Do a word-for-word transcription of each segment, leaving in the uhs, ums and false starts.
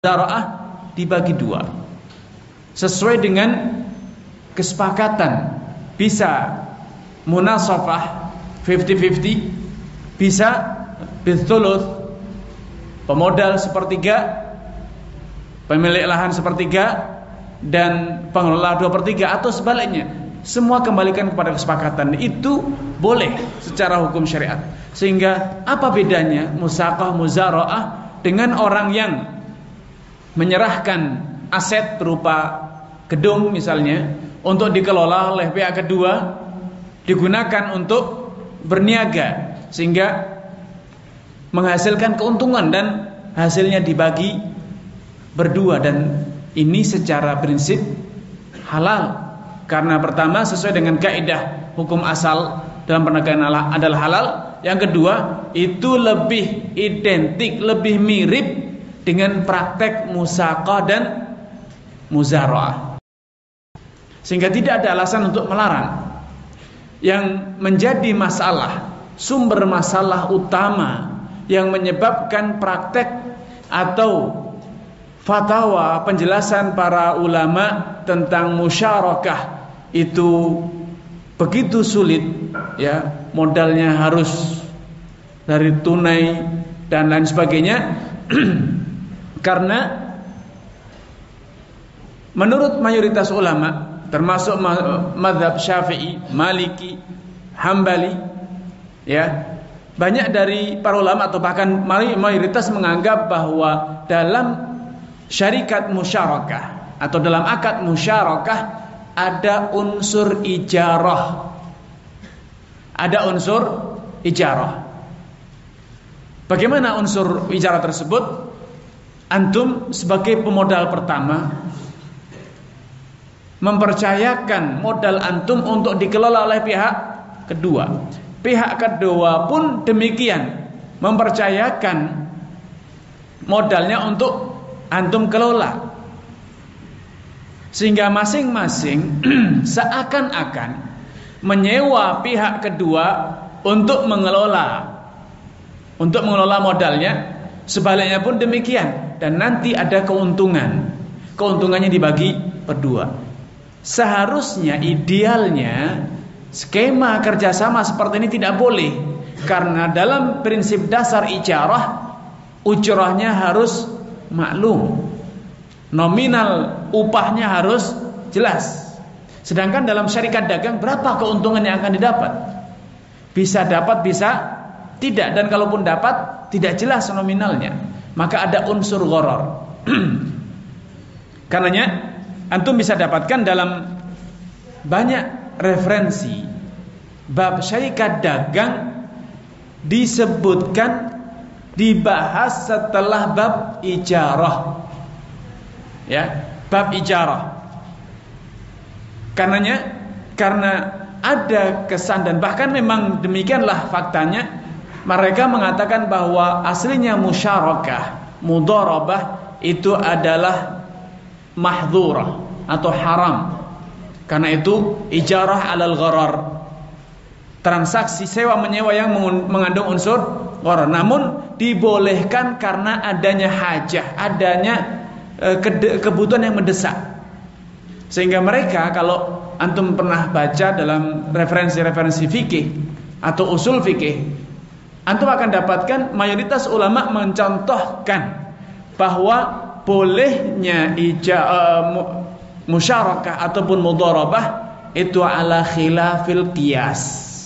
Muzara'ah dibagi dua sesuai dengan kesepakatan. Bisa munasafah lima puluh lima puluh, bisa bithuluth, pemodal sepertiga, pemilik lahan sepertiga, dan pengelola dua per tiga, atau sebaliknya. Semua kembalikan kepada kesepakatan. Itu boleh secara hukum syariat. Sehingga apa bedanya musaqah muzara'ah dengan orang yang menyerahkan aset berupa gedung misalnya untuk dikelola oleh pihak kedua, digunakan untuk berniaga sehingga menghasilkan keuntungan dan hasilnya dibagi berdua, dan ini secara prinsip halal karena pertama sesuai dengan kaidah hukum asal dalam penegakan Allah adalah halal. Yang kedua, itu lebih identik, lebih mirip dengan praktek musaqah dan muzara'ah, sehingga tidak ada alasan untuk melarang. Yang menjadi masalah, sumber masalah utama yang menyebabkan praktek atau fatwa penjelasan para ulama tentang musyarakah itu begitu sulit, ya, modalnya harus dari tunai dan lain sebagainya. Karena menurut mayoritas ulama, termasuk mazhab Syafi'i, Maliki, Hambali, ya, banyak dari para ulama atau bahkan mayoritas menganggap bahwa dalam syarikat musyarakah atau dalam akad musyarakah ada unsur ijarah. Ada unsur ijarah. Bagaimana unsur ijarah tersebut? Antum sebagai pemodal pertama mempercayakan modal antum untuk dikelola oleh pihak kedua. Pihak kedua pun demikian, mempercayakan modalnya untuk antum kelola. Sehingga masing-masing seakan-akan menyewa pihak kedua untuk mengelola untuk mengelola modalnya. Sebaliknya pun demikian, dan nanti ada keuntungan. Keuntungannya dibagi berdua. Seharusnya idealnya skema kerjasama seperti ini tidak boleh, karena dalam prinsip dasar ijarah ujrahnya harus maklum, nominal upahnya harus jelas. Sedangkan dalam syarikat dagang berapa keuntungan yang akan didapat? Bisa dapat, bisa tidak, dan kalaupun dapat tidak jelas nominalnya. Maka ada unsur gharar. Karenanya antum bisa dapatkan dalam banyak referensi bab syarikat dagang disebutkan, dibahas setelah bab ijarah, ya, bab ijarah. Karenanya karena ada kesan, dan bahkan memang demikianlah faktanya, mereka mengatakan bahwa aslinya musyarakah, mudharabah itu adalah mahdhurah atau haram. Karena itu ijarah alal gharar, transaksi sewa menyewa yang mengandung unsur gharar, namun dibolehkan karena adanya hajah, adanya e, kebutuhan yang mendesak. Sehingga mereka, kalau antum pernah baca dalam referensi-referensi fikih atau usul fikih, antum akan dapatkan mayoritas ulama mencontohkan bahwa bolehnya ija, uh, musyarakah ataupun mudharabah itu ala khilafil qiyas.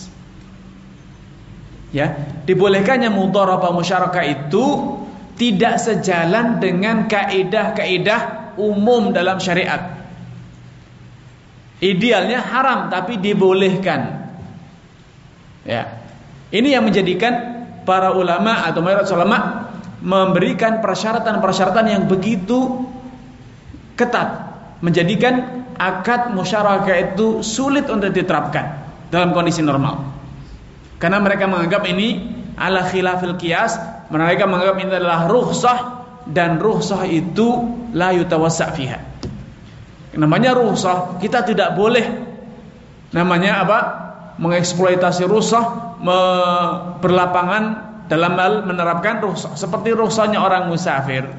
Ya, dibolehkannya mudharabah musyarakah itu tidak sejalan dengan kaidah-kaidah umum dalam syariat. Idealnya haram tapi dibolehkan. Ya. Ini yang menjadikan para ulama atau mayoritas ulama memberikan persyaratan-persyaratan yang begitu ketat, menjadikan akad musyarakah itu sulit untuk diterapkan dalam kondisi normal. Karena mereka menganggap ini ala khilafil qiyas, mereka menganggap ini adalah rukhsah, dan rukhsah itu la yutawassa' fiha. Namanya rukhsah, kita tidak boleh namanya apa? Mengeksploitasi rukhsah, berlapangan dalam hal menerapkan rukhsah. Seperti rukhsahnya orang musafir,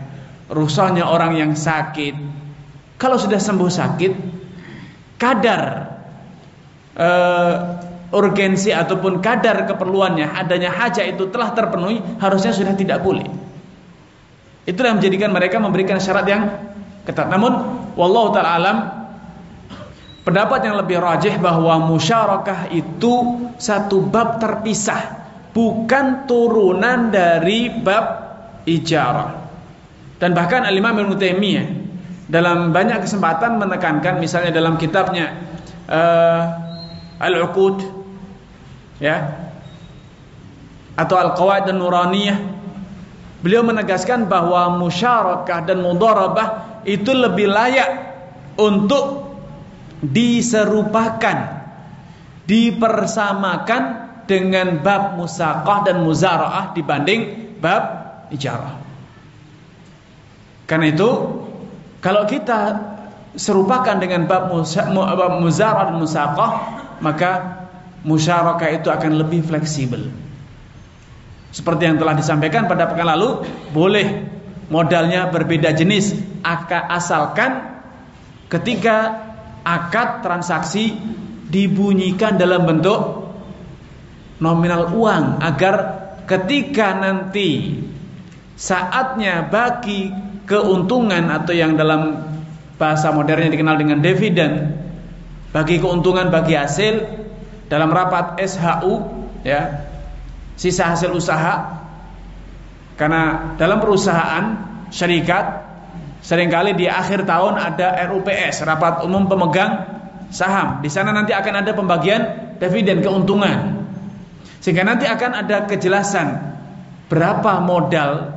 rukshohnya orang yang sakit. Kalau sudah sembuh sakit, kadar uh, urgensi ataupun kadar keperluannya, adanya hajat itu telah terpenuhi, harusnya sudah tidak boleh. Itulah yang menjadikan mereka memberikan syarat yang ketat. Namun wallahu ta'ala alam, pendapat yang lebih rajih bahwa musyarakah itu satu bab terpisah, bukan turunan dari bab ijarah. Dan bahkan Al-Imam Ibnu Taimiyah dalam banyak kesempatan menekankan, misalnya dalam kitabnya uh, Al-Uqud, ya, atau Al-Qawaid An-Nuraniyah, beliau menegaskan bahwa musyarakah dan mudharabah itu lebih layak untuk diserupakan, dipersamakan dengan bab musaqah dan muzara'ah dibanding bab ijarah. Karena itu, kalau kita serupakan dengan bab muzara'ah dan musaqah, maka musyarakah itu akan lebih fleksibel. Seperti yang telah disampaikan pada pekan lalu, boleh modalnya berbeda jenis, asalkan ketika akad transaksi dibunyikan dalam bentuk nominal uang, agar ketika nanti saatnya bagi keuntungan, atau yang dalam bahasa modernnya dikenal dengan dividen, bagi keuntungan, bagi hasil dalam rapat S H U, ya, sisa hasil usaha. Karena dalam perusahaan syarikat seringkali di akhir tahun ada R U P S, rapat umum pemegang saham. Di sana nanti akan ada pembagian dividen, keuntungan. Sehingga nanti akan ada kejelasan berapa modal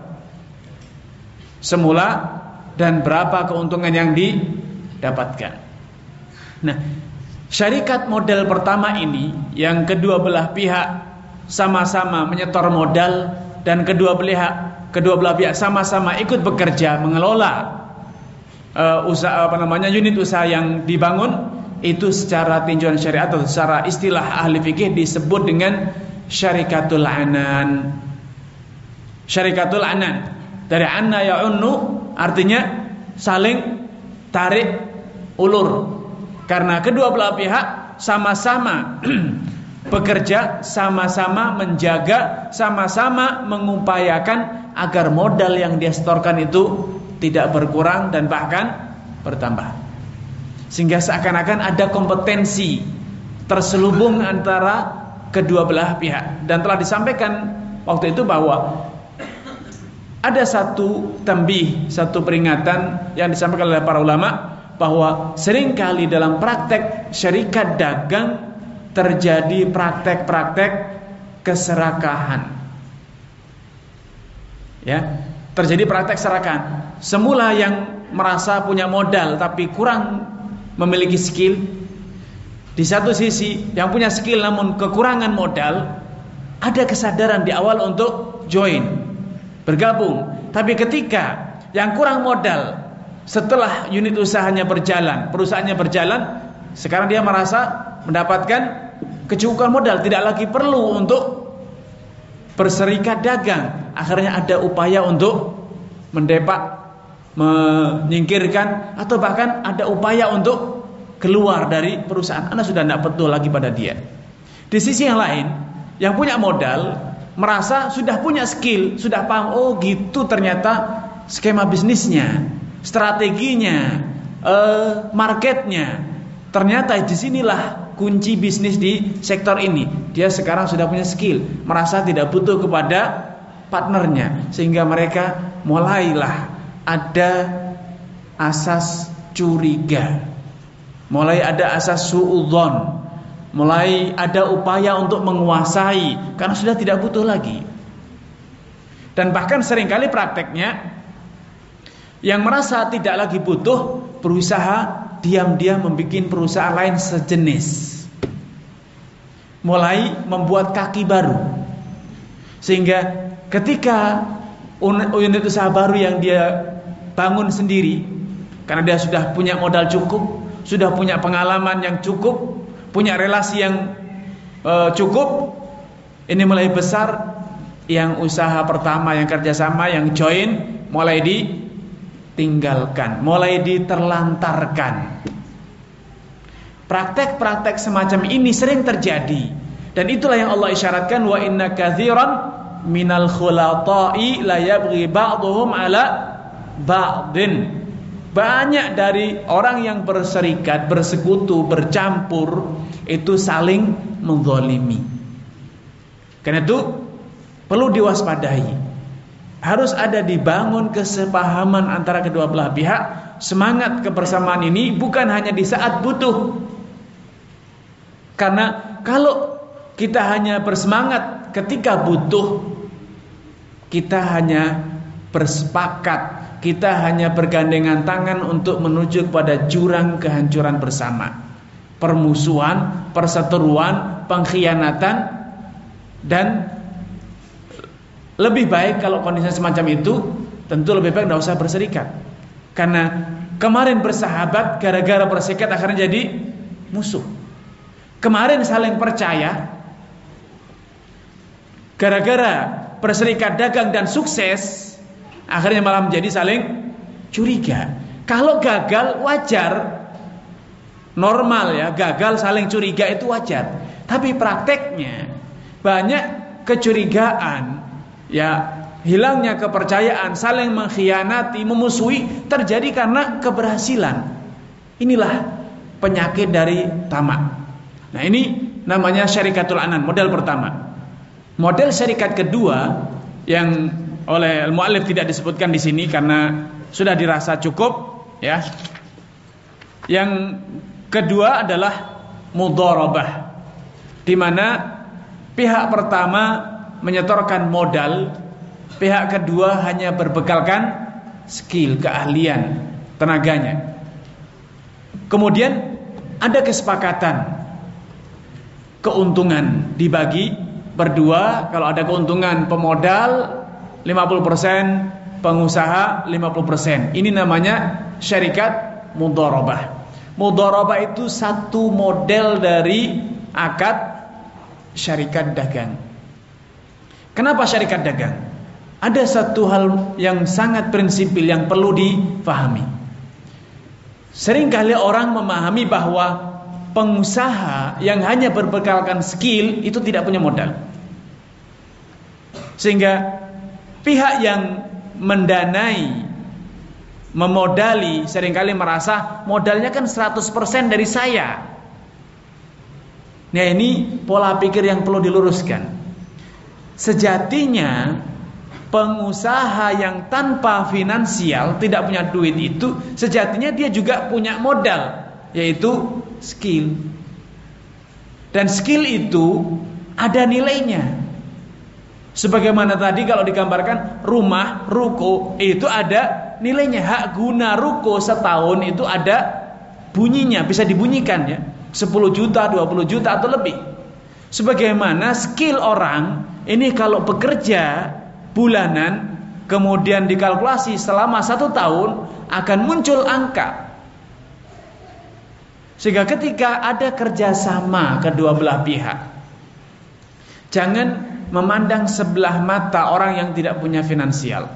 semula dan berapa keuntungan yang didapatkan. Nah, syarikat model pertama ini, yang kedua belah pihak sama-sama menyetor modal dan kedua belah kedua belah pihak sama-sama ikut bekerja mengelola uh, usaha apa namanya unit usaha yang dibangun, itu secara tinjauan syariat atau secara istilah ahli fikih disebut dengan syarikatul anan. Syarikatul anan, dari anna ya'unnu, artinya saling tarik ulur. Karena kedua belah pihak sama-sama bekerja, sama-sama menjaga, sama-sama mengupayakan agar modal yang dia setorkan itu tidak berkurang dan bahkan bertambah. Sehingga seakan-akan ada kompetensi terselubung antara kedua belah pihak. Dan telah disampaikan waktu itu bahwa ada satu tambih, satu peringatan yang disampaikan oleh para ulama, bahwa seringkali dalam praktek syarikat dagang terjadi praktek-praktek keserakahan. Ya, terjadi praktek serakahan. Semula yang merasa punya modal tapi kurang memiliki skill, di satu sisi yang punya skill namun kekurangan modal, ada kesadaran di awal untuk join, bergabung. Tapi ketika yang kurang modal, setelah unit usahanya berjalan, perusahaannya berjalan, sekarang dia merasa mendapatkan kecukupan modal, tidak lagi perlu untuk berserikat dagang. Akhirnya ada upaya untuk mendepak, menyingkirkan, atau bahkan ada upaya untuk keluar dari perusahaan. Anda sudah tidak betul lagi pada dia. Di sisi yang lain, yang punya modal merasa sudah punya skill, sudah paham, oh gitu ternyata skema bisnisnya, strateginya, eh, marketnya. Ternyata disinilah kunci bisnis di sektor ini. Dia sekarang sudah punya skill, merasa tidak butuh kepada partnernya, sehingga mereka mulailah ada asas curiga, mulai ada asas suudzon, mulai ada upaya untuk menguasai karena sudah tidak butuh lagi. Dan bahkan seringkali prakteknya yang merasa tidak lagi butuh berusaha diam-diam membuat perusahaan lain sejenis, mulai membuat kaki baru, sehingga ketika unit usaha baru yang dia bangun sendiri, karena dia sudah punya modal cukup, sudah punya pengalaman yang cukup, punya relasi yang uh, cukup, ini mulai besar. Yang usaha pertama, yang kerjasama, yang join, mulai di ditinggalkan, mulai diterlantarkan. Praktek-praktek semacam ini sering terjadi, dan itulah yang Allah isyaratkan, wa inna katsiran minal khulata'i la yabghi ba'dhum ala ba'din. Banyak dari orang yang berserikat, bersekutu, bercampur itu saling menzalimi. Karena itu perlu diwaspadai. Harus ada dibangun kesepahaman antara kedua belah pihak. Semangat kebersamaan ini bukan hanya di saat butuh. Karena kalau kita hanya bersemangat ketika butuh, kita hanya bersepakat, kita hanya bergandengan tangan untuk menuju kepada jurang kehancuran bersama. Permusuhan, perseteruan, pengkhianatan, dan lebih baik kalau kondisi semacam itu, tentu lebih baik tidak usah berserikat. Karena kemarin bersahabat, gara-gara berserikat akhirnya jadi musuh. Kemarin saling percaya, gara-gara berserikat dagang dan sukses, akhirnya malah menjadi saling curiga. Kalau gagal wajar, normal ya, gagal saling curiga itu wajar. Tapi prakteknya banyak kecurigaan, ya, hilangnya kepercayaan, saling mengkhianati, memusuhi terjadi karena keberhasilan. Inilah penyakit dari tamak. Nah, ini namanya syarikatul anan, model pertama. Model syarikat kedua yang oleh al-muallif tidak disebutkan di sini karena sudah dirasa cukup, ya. Yang kedua adalah mudharabah, di mana pihak pertama menyetorkan modal, pihak kedua hanya berbekalkan skill, keahlian, tenaganya. Kemudian ada kesepakatan, keuntungan dibagi berdua. Kalau ada keuntungan pemodal lima puluh persen, pengusaha lima puluh persen. Ini namanya syarikat mudharabah. Mudharabah itu satu model dari akad syarikat dagang. Kenapa syarikat dagang? Ada satu hal yang sangat prinsipil yang perlu difahami. Seringkali orang memahami bahwa pengusaha yang hanya berbekalkan skill itu tidak punya modal. Sehingga pihak yang mendanai, memodali seringkali merasa modalnya kan seratus persen dari saya. Nah, ini pola pikir yang perlu diluruskan. Sejatinya pengusaha yang tanpa finansial, tidak punya duit itu, sejatinya dia juga punya modal, yaitu skill. Dan skill itu ada nilainya. Sebagaimana tadi kalau digambarkan rumah, ruko, itu ada nilainya. Hak guna ruko setahun itu ada bunyinya, bisa dibunyikan ya, sepuluh juta, dua puluh juta atau lebih. Sebagaimana skill orang ini kalau bekerja bulanan, kemudian dikalkulasi selama satu tahun, akan muncul angka. Sehingga ketika ada kerjasama kedua belah pihak, jangan memandang sebelah mata orang yang tidak punya finansial,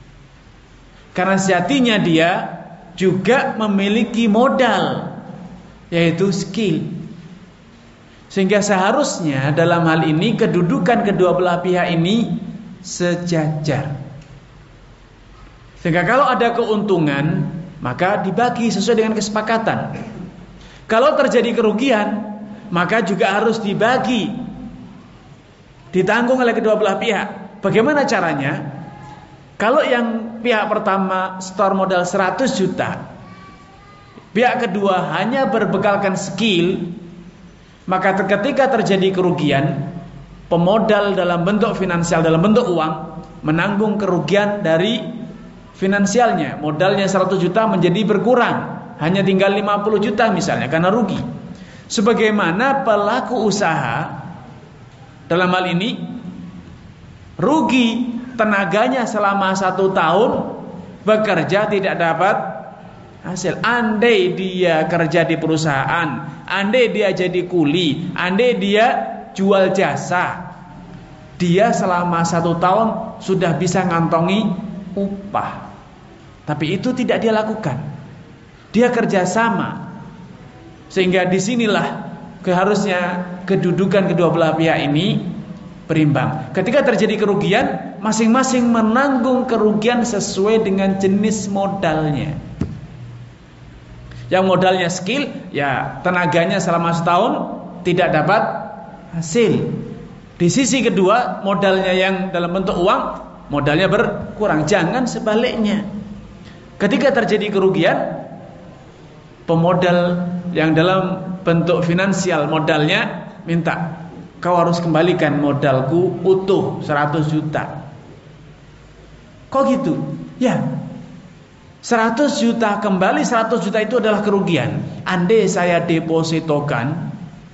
karena sejatinya dia juga memiliki modal, yaitu skill. Sehingga seharusnya dalam hal ini kedudukan kedua belah pihak ini sejajar. Sehingga kalau ada keuntungan, maka dibagi sesuai dengan kesepakatan. Kalau terjadi kerugian, maka juga harus dibagi, ditanggung oleh kedua belah pihak. Bagaimana caranya? Kalau yang pihak pertama setor modal seratus juta, pihak kedua hanya berbekalkan skill, maka ketika terjadi kerugian, pemodal dalam bentuk finansial, dalam bentuk uang, menanggung kerugian dari finansialnya. Modalnya seratus juta menjadi berkurang, hanya tinggal lima puluh juta misalnya, karena rugi. Sebagaimana pelaku usaha dalam hal ini rugi tenaganya selama satu tahun bekerja tidak dapat hasil. Andai dia kerja di perusahaan, andai dia jadi kuli, andai dia jual jasa, dia selama satu tahun sudah bisa ngantongi upah. Tapi itu tidak dia lakukan. Dia kerjasama. Sehingga disinilah keharusnya kedudukan kedua belah pihak ini berimbang. Ketika terjadi kerugian, masing-masing menanggung kerugian sesuai dengan jenis modalnya. Yang modalnya skill, ya tenaganya selama setahun tidak dapat hasil. Di sisi kedua, modalnya yang dalam bentuk uang, modalnya berkurang. Jangan sebaliknya. Ketika terjadi kerugian, pemodal yang dalam bentuk finansial modalnya minta, kau harus kembalikan modalku utuh seratus juta. Kok gitu? Ya, seratus juta kembali seratus juta itu adalah kerugian. Andai saya depositokan,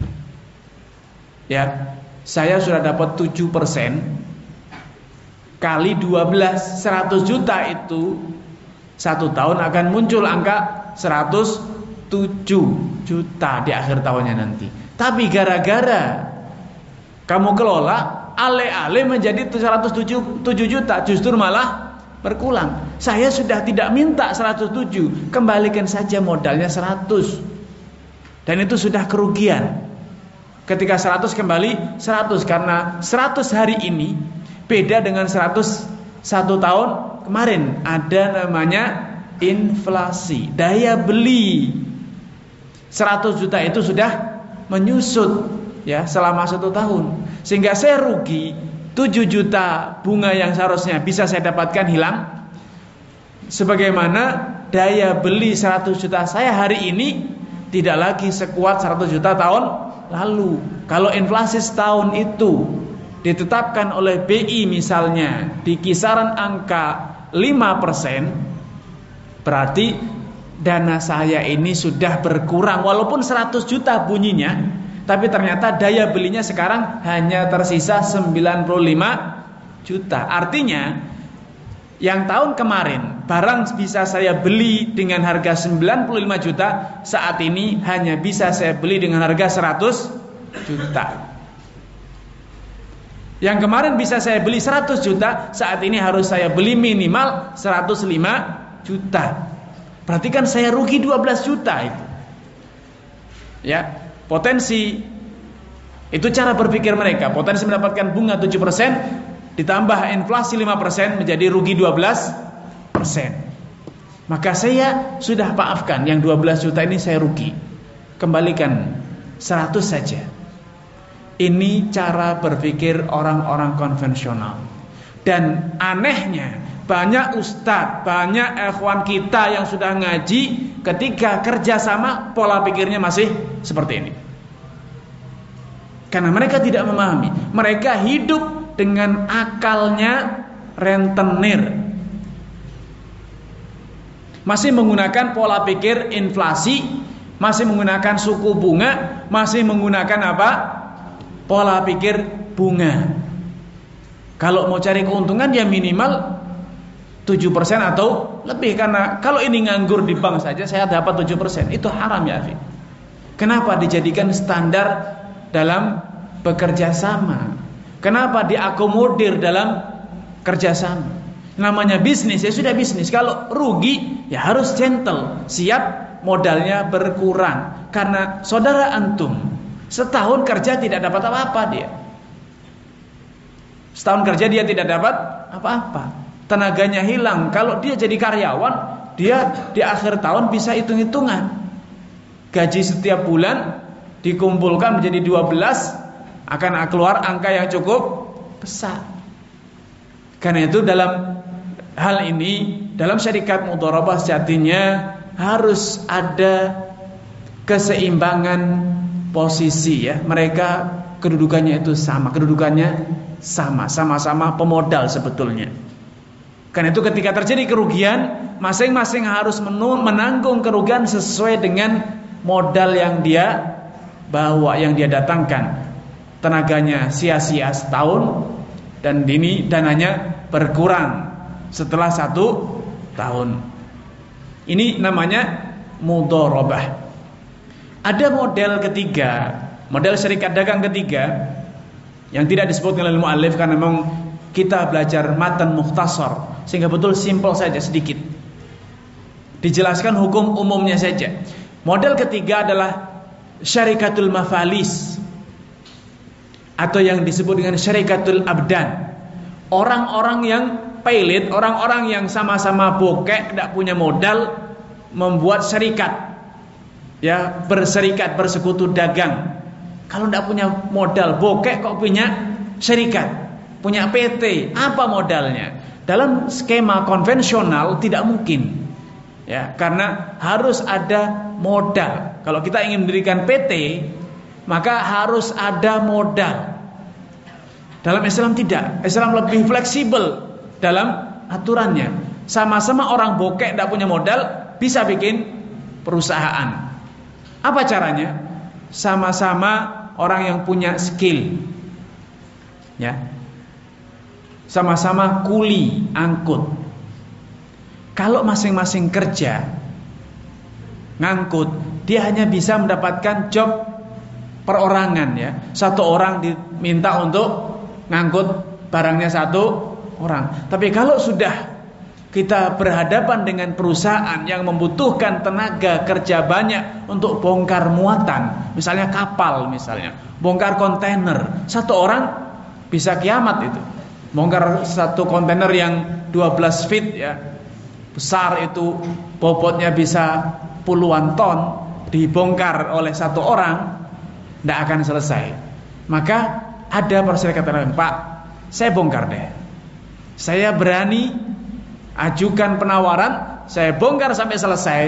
ya, saya sudah dapat tujuh persen kali dua belas, seratus juta itu satu tahun akan muncul angka seratus tujuh juta di akhir tahunnya nanti. Tapi gara-gara kamu kelola, alih-alih menjadi seratus tujuh juta, justru malah berkurang. Saya sudah tidak minta seratus tujuh, kembalikan saja modalnya seratus. Dan itu sudah kerugian. Ketika seratus kembali seratus, karena seratus hari ini beda dengan seratus satu tahun kemarin. Ada namanya inflasi, daya beli. seratus juta itu sudah menyusut, ya, selama satu tahun. Sehingga saya rugi tujuh juta bunga yang seharusnya bisa saya dapatkan hilang. Sebagaimana daya beli seratus juta saya hari ini tidak lagi sekuat seratus juta tahun lalu. Kalau inflasi setahun itu ditetapkan oleh B I misalnya di kisaran angka lima persen, berarti dana saya ini sudah berkurang. Walaupun seratus juta bunyinya, tapi ternyata daya belinya sekarang hanya tersisa sembilan puluh lima juta. Artinya yang tahun kemarin barang bisa saya beli dengan harga sembilan puluh lima juta, saat ini hanya bisa saya beli dengan harga seratus juta. Yang kemarin bisa saya beli seratus juta, saat ini harus saya beli minimal seratus lima juta. Berarti kan saya rugi dua belas juta itu. Ya, potensi itu cara berpikir mereka. Potensi mendapatkan bunga tujuh persen ditambah inflasi lima persen menjadi rugi dua belas persen. Maka saya sudah maafkan, yang dua belas juta ini saya rugi, kembalikan seratus saja. Ini cara berpikir orang-orang konvensional. Dan anehnya, banyak ustadz, banyak ikhwan kita yang sudah ngaji, ketika kerjasama pola pikirnya masih seperti ini. Karena mereka tidak memahami. Mereka hidup dengan akalnya rentenir. Masih menggunakan pola pikir inflasi, masih menggunakan suku bunga, masih menggunakan apa? Pola pikir bunga. Kalau mau cari keuntungan ya minimal tujuh persen atau lebih. Karena kalau ini nganggur di bank saja saya dapat tujuh persen. Itu haram ya akhi. Kenapa dijadikan standar dalam bekerja sama? Kenapa diakomodir dalam kerjasama? Namanya bisnis ya sudah bisnis. Kalau rugi ya harus gentle, siap modalnya berkurang. Karena saudara antum setahun kerja tidak dapat apa-apa dia. Setahun kerja dia tidak dapat apa-apa. Tenaganya hilang. Kalau dia jadi karyawan, dia di akhir tahun bisa hitung-hitungan. Gaji setiap bulan dikumpulkan menjadi dua belas, akan keluar angka yang cukup besar. Karena itu dalam hal ini, dalam syarikat mudharabah sejatinya harus ada keseimbangan posisi ya. Mereka kedudukannya itu sama, kedudukannya sama, sama-sama pemodal sebetulnya. Karena itu ketika terjadi kerugian, masing-masing harus menanggung kerugian sesuai dengan modal yang dia bawa, yang dia datangkan. Tenaganya sia-sia setahun dan ini dananya berkurang setelah satu tahun. Ini namanya mudharabah. Ada model ketiga, model syarikat dagang ketiga yang tidak disebutkan oleh muallif karena memang kita belajar matan mukhtasar sehingga betul simpel saja sedikit. Dijelaskan hukum umumnya saja. Model ketiga adalah syarikatul mafalis, atau yang disebut dengan syarikatul abdan. Orang-orang yang pailit, orang-orang yang sama-sama bokek, tidak punya modal, membuat syarikat, ya, berserikat, bersekutu dagang. Kalau tidak punya modal, bokek kok punya syarikat, punya P T, apa modalnya? Dalam skema konvensional tidak mungkin, ya, karena harus ada modal. Kalau kita ingin mendirikan P T, maka harus ada modal. Dalam Islam tidak. Islam lebih fleksibel dalam aturannya. Sama-sama orang bokek tidak punya modal, bisa bikin perusahaan. Apa caranya? Sama-sama orang yang punya skill, ya, sama-sama kuli angkut. Kalau masing-masing kerja ngangkut, dia hanya bisa mendapatkan job perorangan, ya. Satu orang diminta untuk ngangkut barangnya satu orang. Tapi kalau sudah kita berhadapan dengan perusahaan yang membutuhkan tenaga kerja banyak untuk bongkar muatan, misalnya kapal, misalnya bongkar kontainer, satu orang bisa kiamat itu. Bongkar satu kontainer yang dua belas feet, ya, besar itu, bobotnya bisa puluhan ton, dibongkar oleh satu orang, tidak akan selesai. Maka ada persyaratan, Pak, saya bongkar deh, saya berani ajukan penawaran, saya bongkar sampai selesai,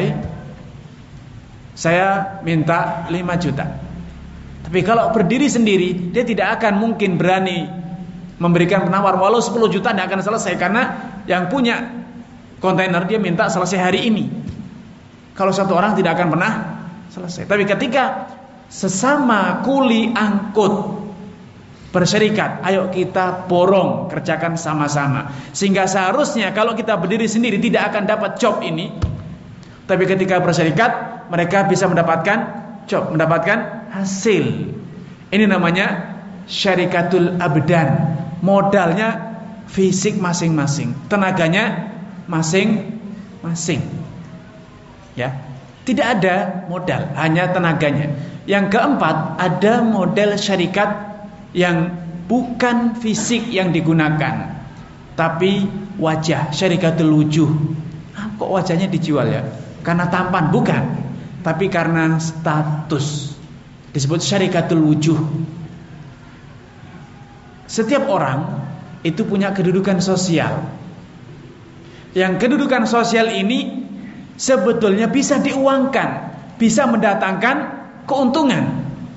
saya minta lima juta. Tapi kalau berdiri sendiri, dia tidak akan mungkin berani memberikan penawar, walau sepuluh juta tidak akan selesai, karena yang punya kontainer dia minta selesai hari ini. Kalau satu orang tidak akan pernah selesai. Tapi ketika sesama kuli angkut berserikat, ayo kita borong, kerjakan sama-sama. Sehingga seharusnya kalau kita berdiri sendiri tidak akan dapat job ini. Tapi ketika berserikat, mereka bisa mendapatkan job, mendapatkan hasil. Ini namanya syarikatul abdan. Modalnya fisik masing-masing, tenaganya masing-masing, ya. Tidak ada modal, hanya tenaganya. Yang keempat, ada model syarikat yang bukan fisik yang digunakan, tapi wajah, syarikatul wujuh. Ah, kok wajahnya dijual, ya? Karena tampan? Bukan, tapi karena status. Disebut syarikatul wujuh. Setiap orang itu punya kedudukan sosial. Yang kedudukan sosial ini sebetulnya bisa diuangkan, bisa mendatangkan keuntungan.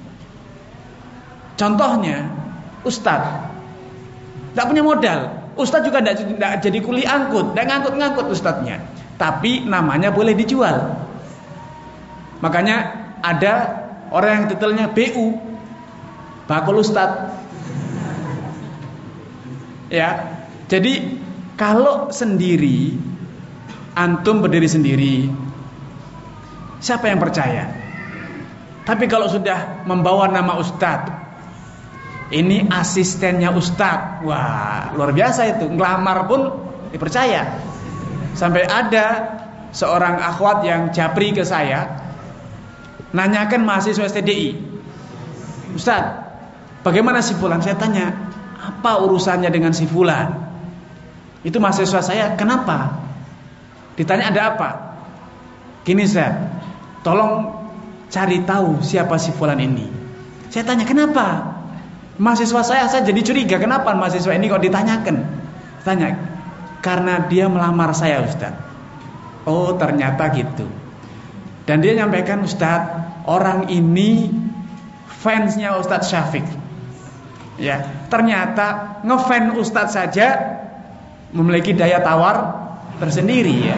Contohnya, ustadz tidak punya modal. Ustadz juga tidak jadi kuli angkut, tidak ngangkut-ngangkut ustadznya, tapi namanya boleh dijual. Makanya ada orang yang titelnya B U, bakul ustadz, ya. Jadi kalau sendiri, antum berdiri sendiri, siapa yang percaya? Tapi kalau sudah membawa nama ustadz, ini asistennya ustadz, wah, luar biasa itu. Ngelamar pun dipercaya. Sampai ada seorang akhwat yang japri ke saya, nanyakan mahasiswa S T D I, Ustadz, bagaimana si fulan? Saya tanya, apa urusannya dengan si fulan? Itu mahasiswa saya, kenapa? Ditanya ada apa? Gini, Ustaz, tolong cari tahu siapa si fulan ini. Saya tanya, kenapa? Mahasiswa saya, saya jadi curiga, kenapa mahasiswa ini kok ditanyakan? Tanya, karena dia melamar saya, Ustaz. Oh, ternyata gitu. Dan dia nyampaikan, Ustaz, orang ini fansnya Ustaz Syafiq. Ya, ternyata ngefans Ustaz saja memiliki daya tawar tersendiri, ya.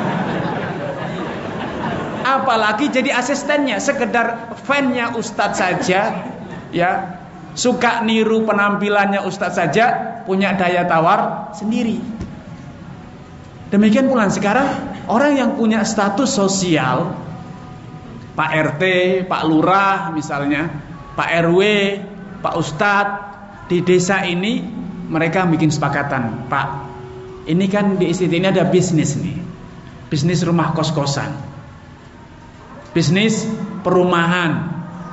Apalagi jadi asistennya, sekedar fansnya Ustaz saja, ya. Suka niru penampilannya Ustadz saja, punya daya tawar sendiri. Demikian pula sekarang orang yang punya status sosial, Pak R T, Pak Lurah misalnya, Pak R W, Pak Ustadz di desa ini, mereka bikin sepakatan, Pak, ini kan di istilah ini ada bisnis nih. bisnis rumah kos-kosan, bisnis perumahan.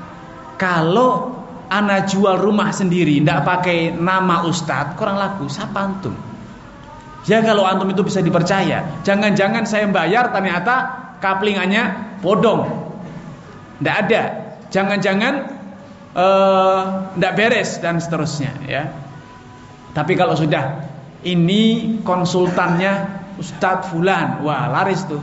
Kalau ana jual rumah sendiri ndak pakai nama ustadz, kurang laku. Siapa antum? Ya kalau antum itu bisa dipercaya. Jangan-jangan saya bayar ternyata kaplingannya bodong, ndak ada. Jangan-jangan uh, ndak beres dan seterusnya ya. Tapi kalau sudah ini konsultannya Ustadz Fulan, wah laris tuh.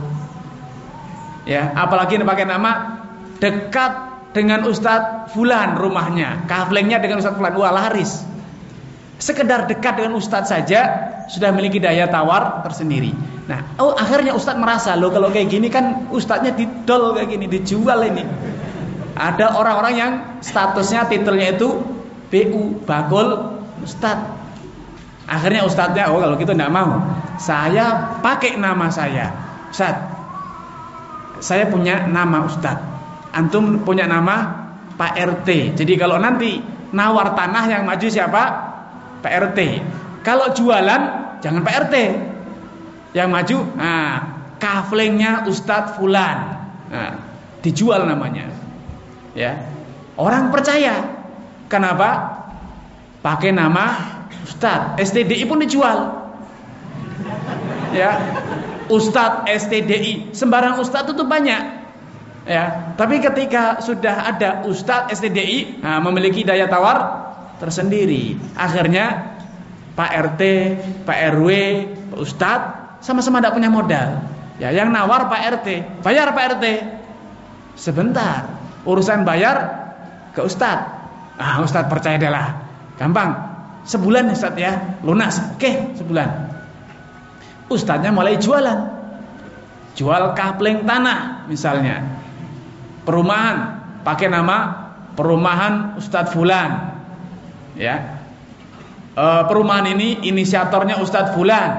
Ya, apalagi pakai nama dekat dengan Ustadz Fulan rumahnya, kaflingnya dengan Ustadz Fulan, wah laris. Sekedar dekat dengan Ustadz saja sudah memiliki daya tawar tersendiri. Nah, oh akhirnya Ustadz merasa, loh kalau kayak gini kan Ustadznya didol kayak gini, dijual ini. Ada orang-orang yang statusnya titelnya itu B U, Bakul Ustadz. Akhirnya Ustadznya, oh kalau gitu enggak mau. Saya pakai nama saya. Ustadz, saya punya nama Ustadz. Antum punya nama Pak R T. Jadi kalau nanti nawar tanah yang maju siapa? Pak R T. Kalau jualan jangan Pak R T. Yang maju, nah, kaflingnya Ustadz Fulan. Nah, dijual namanya. Ya. Orang percaya. Kenapa? Pakai nama Ustadz. S T D I pun dijual. Ya. Ustadz S T D I, sembarang ustadz itu banyak. Ya, tapi ketika sudah ada Ustadz S T D I, nah, memiliki daya tawar tersendiri. Akhirnya Pak R T, Pak R W, Pak Ustadz sama-sama tidak punya modal. Ya, yang nawar Pak R T, bayar Pak R T. Sebentar, urusan bayar ke Ustadz. Ah, Ustadz percaya deh lah, gampang. Sebulan Ustadz ya, lunas. Oke, sebulan. Ustadznya mulai jualan, jual kapling tanah misalnya, perumahan, pakai nama perumahan Ustadz Fulan, ya. E, perumahan ini inisiatornya Ustadz Fulan,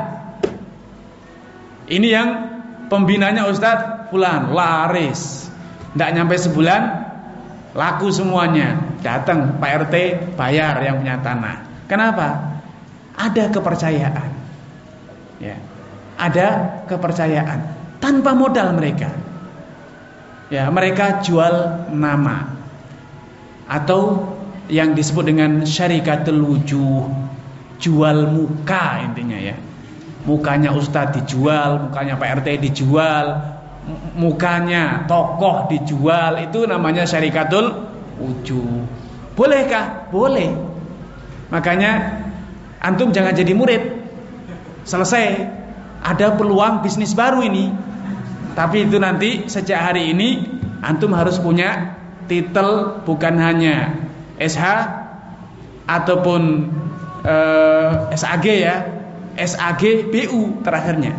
ini yang pembinanya Ustadz Fulan, laris, tidak nyampe sebulan, laku semuanya. Datang Pak R T, bayar yang punya tanah. Kenapa? Ada kepercayaan, ya. Ada kepercayaan tanpa modal mereka. Ya, mereka jual nama atau yang disebut dengan syarikatul wujuh, jual muka intinya ya. Mukanya Ustadz dijual, mukanya Pak R T dijual, mukanya tokoh dijual, itu namanya syarikatul wujuh. Bolehkah? Boleh. Makanya antum jangan jadi murid. Selesai, ada peluang bisnis baru ini. Tapi itu nanti sejak hari ini antum harus punya titel bukan hanya S H ataupun eh, S A G ya, S A G B U terakhirnya.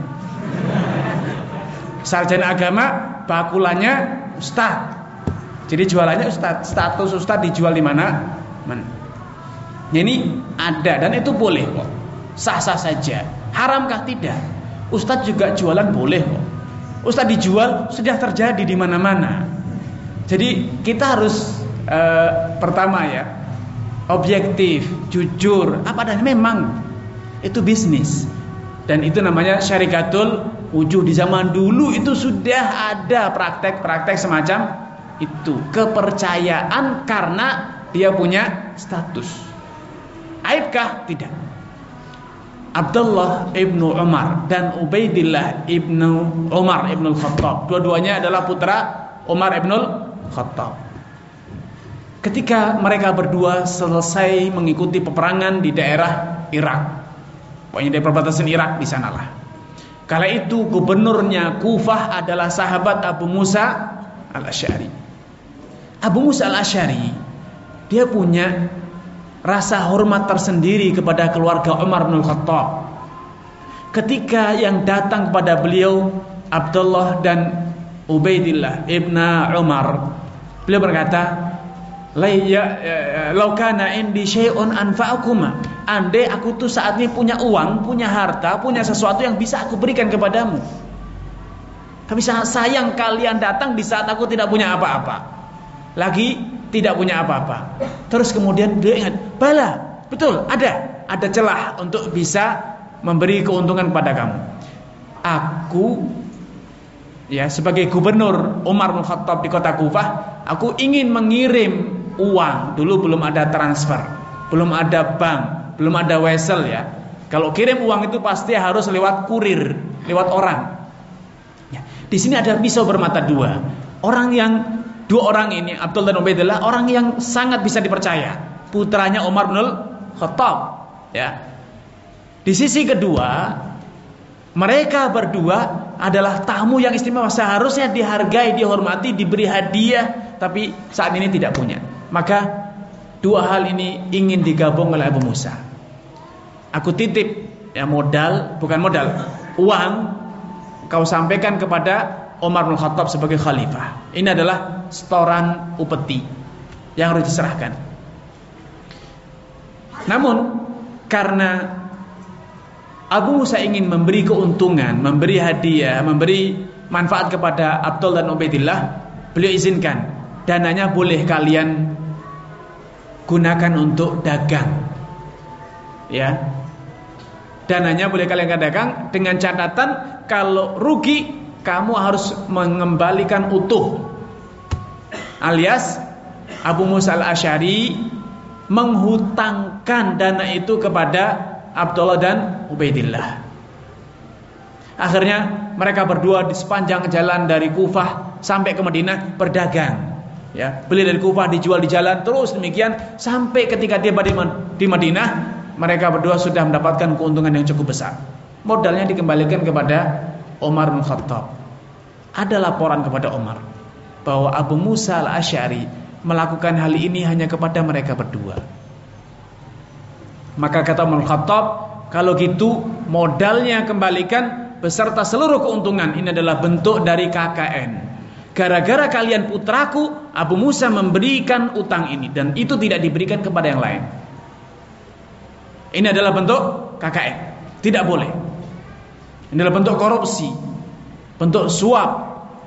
Sarjana agama, bakulannya Ustadz. Jadi jualannya Ustadz, status Ustadz dijual di mana? Mana? Ini ada dan itu boleh kok. Sah-sah saja. Haramkah? Tidak. Ustadz juga jualan boleh kok. Ustadz dijual sudah terjadi di mana-mana. Jadi kita harus uh, pertama ya, objektif, jujur. Apa adanya, memang itu bisnis. Dan itu namanya syarikatul wujuh. Di zaman dulu itu sudah ada praktek-praktek semacam itu. Kepercayaan karena dia punya status. Aibkah? Tidak. Abdullah ibnu Umar dan Ubaidillah ibnu Umar ibnu Khattab, dua-duanya adalah putra Umar ibnu Khattab. Ketika mereka berdua selesai mengikuti peperangan di daerah Irak, pokoknya di perbatasan Irak di sanalah. Kala itu gubernurnya Kufah adalah sahabat Abu Musa al-Asy'ari. Abu Musa al-Asy'ari dia punya rasa hormat tersendiri kepada keluarga Umar bin Khattab. Ketika yang datang kepada beliau Abdullah dan Ubaidillah ibna Umar, beliau berkata, "Lau kana indi syai'un anfa'ukuma." Andai aku tuh saat ini punya uang, punya harta, punya sesuatu yang bisa aku berikan kepadamu. Tapi sayang kalian datang di saat aku tidak punya apa-apa. Lagi tidak punya apa-apa. Terus kemudian dia ingat, bala, betul, ada ada celah untuk bisa memberi keuntungan kepada kamu. Aku ya, sebagai gubernur Umar bin Khattab di kota Kufah, aku ingin mengirim uang. Dulu belum ada transfer, belum ada bank, belum ada wesel ya. Kalau kirim uang itu pasti harus lewat kurir, lewat orang. Ya, di sini ada pisau bermata dua. Orang yang dua orang ini, Abdullah dan Ubaidillah, orang yang sangat bisa dipercaya, putranya Umar bin Khattab. Ya. Di sisi kedua, mereka berdua adalah tamu yang istimewa, seharusnya dihargai, dihormati, diberi hadiah, tapi saat ini tidak punya. Maka dua hal ini ingin digabung oleh Abu Musa. Aku titip ya modal, bukan modal, uang, kau sampaikan kepada Umar bin Khattab sebagai khalifah. Ini adalah setoran upeti yang harus diserahkan. Namun karena Abu Musa ingin memberi keuntungan, memberi hadiah, memberi manfaat kepada Abdul dan Ubaidillah, beliau izinkan dananya boleh kalian gunakan untuk dagang. Ya. Dananya boleh kalian dagang dengan catatan kalau rugi kamu harus mengembalikan utuh. Alias Abu Musa al-Asy'ari menghutangkan dana itu kepada Abdullah dan Ubaidillah. Akhirnya mereka berdua di sepanjang jalan dari Kufah sampai ke Madinah berdagang. Ya, beli dari Kufah dijual di jalan terus demikian sampai ketika dia di Madinah, mereka berdua sudah mendapatkan keuntungan yang cukup besar. Modalnya dikembalikan kepada Umar bin Khattab. Ada laporan kepada Umar bahwa Abu Musa al-Asy'ari melakukan hal ini hanya kepada mereka berdua. Maka kata Umar bin Khattab, kalau gitu modalnya kembalikan beserta seluruh keuntungan. Ini adalah bentuk dari K K N. Gara-gara kalian putraku, Abu Musa memberikan utang ini, dan itu tidak diberikan kepada yang lain. Ini adalah bentuk K K N. Tidak boleh. Ini adalah bentuk korupsi, bentuk suap.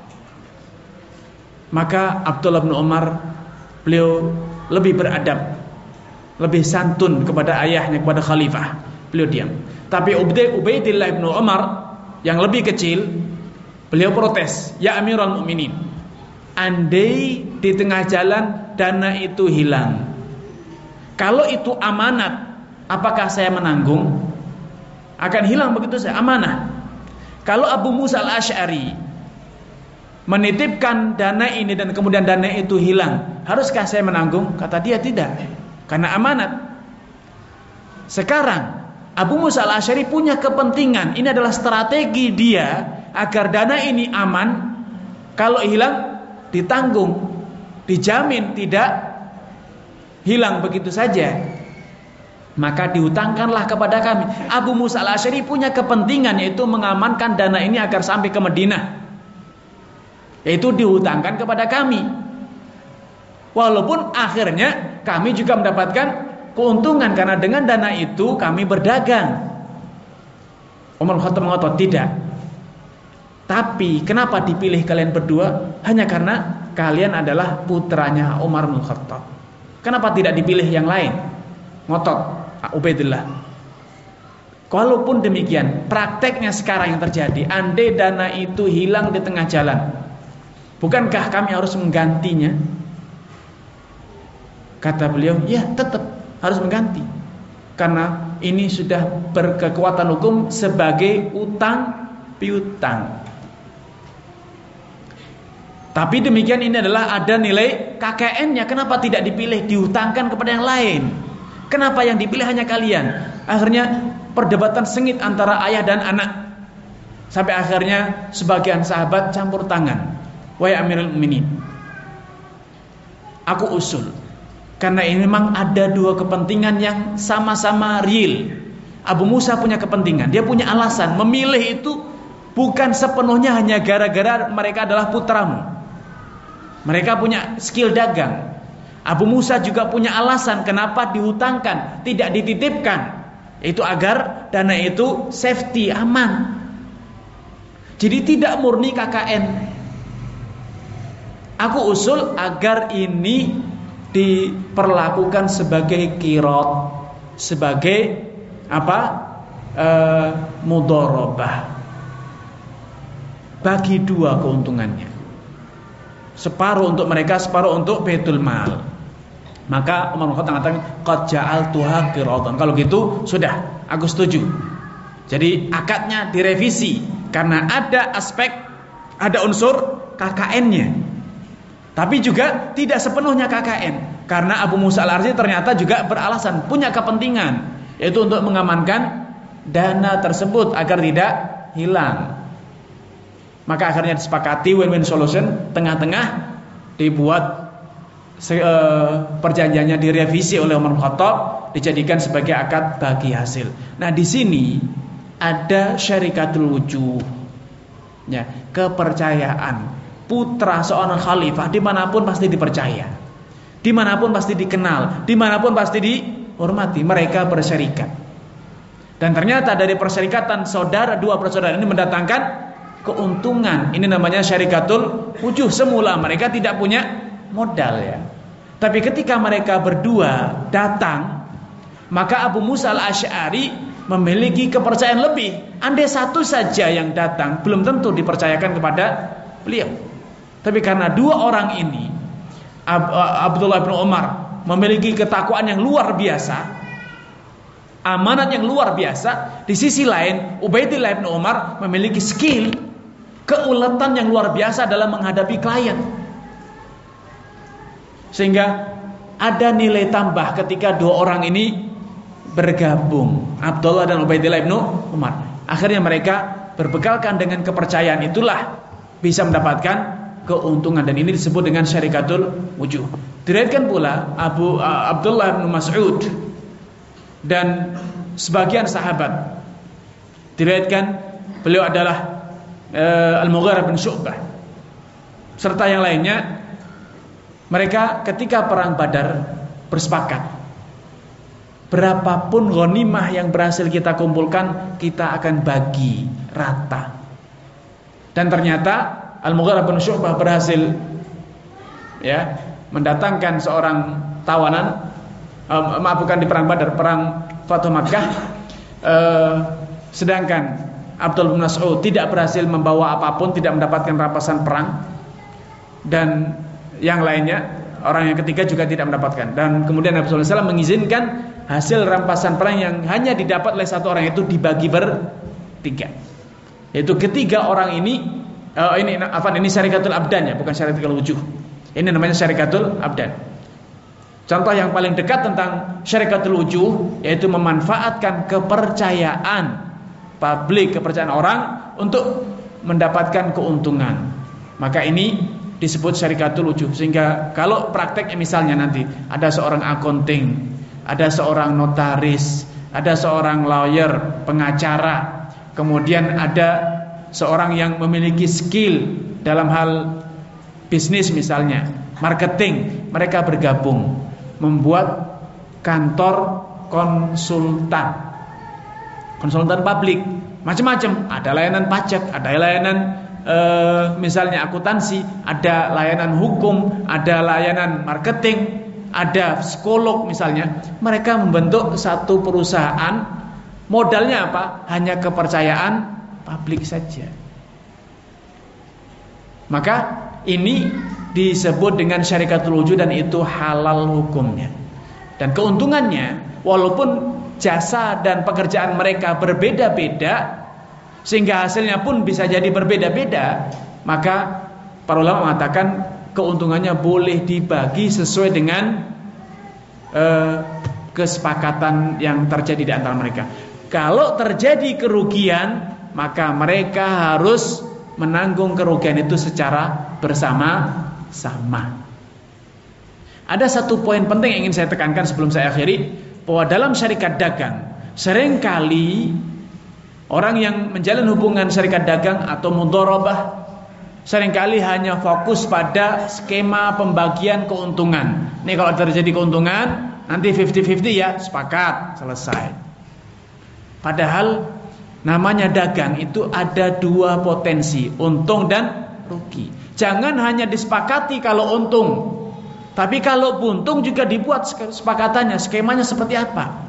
Maka Abdullah bin Umar, beliau lebih beradab, lebih santun kepada ayahnya, kepada khalifah. Beliau diam. Tapi Ubaidillah bin Umar yang lebih kecil, beliau protes, ya Amirul Mukminin, andai di tengah jalan dana itu hilang, kalau itu amanat, apakah saya menanggung? Akan hilang begitu saja, amanah. Kalau Abu Musa al-Asy'ari menitipkan dana ini dan kemudian dana itu hilang, haruskah saya menanggung? Kata dia tidak, karena amanat. Sekarang Abu Musa al-Asy'ari punya kepentingan, ini adalah strategi dia agar dana ini aman, kalau hilang ditanggung, dijamin tidak hilang begitu saja. Maka dihutangkanlah kepada kami. Abu Musa al-Asy'ari punya kepentingan, yaitu mengamankan dana ini agar sampai ke Madinah, yaitu dihutangkan kepada kami. Walaupun akhirnya kami juga mendapatkan keuntungan, karena dengan dana itu kami berdagang. Umar bin Khattab mengatakan tidak. Tapi kenapa dipilih kalian berdua? Hanya karena kalian adalah putranya Umar bin Khattab. Kenapa tidak dipilih yang lain? Ngotot Ubaidillah. Walaupun demikian, prakteknya sekarang yang terjadi, andai dana itu hilang di tengah jalan, bukankah kami harus menggantinya? Kata beliau, ya tetap harus mengganti, karena ini sudah berkekuatan hukum sebagai utang piutang. Tapi demikian, ini adalah ada nilai K K N-nya. Kenapa tidak dipilih, dihutangkan kepada yang lain? Kenapa yang dipilih hanya kalian? Akhirnya perdebatan sengit antara ayah dan anak, sampai akhirnya sebagian sahabat campur tangan. Wahai Amirul Mukminin, aku usul, karena ini memang ada dua kepentingan yang sama-sama real. Abu Musa punya kepentingan, dia punya alasan memilih itu bukan sepenuhnya hanya gara-gara mereka adalah putramu. Mereka punya skill dagang. Abu Musa juga punya alasan kenapa dihutangkan, tidak dititipkan, yaitu agar dana itu safety, aman. Jadi tidak murni K K N. Aku usul agar ini diperlakukan sebagai qirot, sebagai apa? E, mudharabah. bagi dua keuntungannya. Separuh untuk mereka, separuh untuk Baitul Mal. Maka Umar bin Khattab mengatakan, qad ja'altuha qiratan. Kalau gitu sudah, aku setuju. Jadi akadnya direvisi karena ada aspek, ada unsur K K N-nya. Tapi juga tidak sepenuhnya K K N. Karena Abu Musa Al-Asy'ari ternyata juga beralasan, punya kepentingan, yaitu untuk mengamankan dana tersebut agar tidak hilang. Maka akhirnya disepakati win-win solution, tengah-tengah dibuat uh, perjanjiannya direvisi oleh Umar bin Khattab, dijadikan sebagai akad bagi hasil. Nah, di sini ada syarikatul wujuh, ya, kepercayaan. Putra seorang khalifah dimanapun pasti dipercaya, dimanapun pasti dikenal, dimanapun pasti dihormati. Mereka bersyarikat, dan ternyata dari persyarikatan saudara, dua bersaudara ini mendatangkan keuntungan. Ini namanya syarikatul wujuh. Semula mereka tidak punya modal, ya, tapi ketika mereka berdua datang, maka Abu Musa Al-Asy'ari memiliki kepercayaan lebih. Andai satu saja yang datang, belum tentu dipercayakan kepada beliau. Tapi karena dua orang ini, Abdullah bin Umar memiliki ketakwaan yang luar biasa, amanat yang luar biasa. Di sisi lain, Ubaidillah bin Umar memiliki skill, keuletan yang luar biasa dalam menghadapi klien. Sehingga ada nilai tambah ketika dua orang ini bergabung, Abdullah dan Ubaidillah bin Umar. Akhirnya mereka berbekalkan dengan kepercayaan itulah bisa mendapatkan keuntungan, dan ini disebut dengan syarikatul wujuh. Diriwayatkan pula Abu uh, Abdullah bin Mas'ud dan sebagian sahabat, diriwayatkan beliau adalah uh, Al-Mughirah bin Syu'bah serta yang lainnya, mereka ketika perang Badar bersepakat, berapapun ghanimah yang berhasil kita kumpulkan, kita akan bagi rata. Dan ternyata Al-Mughirah bin Syu'bah berhasil, ya, mendatangkan seorang tawanan, uh, maaf bukan di perang Badar, perang Fathu Makkah. Uh, sedangkan Abdullah bin Mas'ud tidak berhasil membawa apapun, tidak mendapatkan rampasan perang, dan yang lainnya, orang yang ketiga juga tidak mendapatkan. Dan kemudian Nabi sallallahu alaihi wasallam mengizinkan hasil rampasan perang yang hanya didapat oleh satu orang itu dibagi bertiga. Yaitu ketiga orang ini, uh, ini afan ini syarikatul abdan, ya, bukan syarikatul wujuh. Ini namanya syarikatul abdan. Contoh yang paling dekat tentang syarikatul wujuh yaitu memanfaatkan kepercayaan publik, kepercayaan orang untuk mendapatkan keuntungan. Maka ini disebut syarikatul wujuh. Sehingga kalau praktek misalnya nanti ada seorang accounting, ada seorang notaris, ada seorang lawyer, pengacara, kemudian ada seorang yang memiliki skill dalam hal bisnis misalnya, marketing, mereka bergabung membuat kantor konsultan, konsultan publik, macam-macam. Ada layanan pajak, ada layanan e, misalnya akuntansi, ada layanan hukum, ada layanan marketing, ada psikolog misalnya. Mereka membentuk satu perusahaan. Modalnya apa? Hanya kepercayaan publik saja. Maka ini disebut dengan syarikatul wujuh, dan itu halal hukumnya. Dan keuntungannya, walaupun jasa dan pekerjaan mereka berbeda-beda, sehingga hasilnya pun bisa jadi berbeda-beda, maka para ulama mengatakan keuntungannya boleh dibagi sesuai dengan eh, kesepakatan yang terjadi di antara mereka. Kalau terjadi kerugian, maka mereka harus menanggung kerugian itu secara bersama-sama. Ada satu poin penting yang ingin saya tekankan sebelum saya akhiri, bahwa dalam syarikat dagang seringkali orang yang menjalin hubungan syarikat dagang atau mudharabah seringkali hanya fokus pada skema pembagian keuntungan. Nih kalau terjadi keuntungan nanti lima puluh lima puluh, ya, sepakat, selesai. Padahal namanya dagang itu ada dua potensi, untung dan rugi. Jangan hanya disepakati kalau untung, tapi kalau buntung juga dibuat sepakatannya, skemanya seperti apa,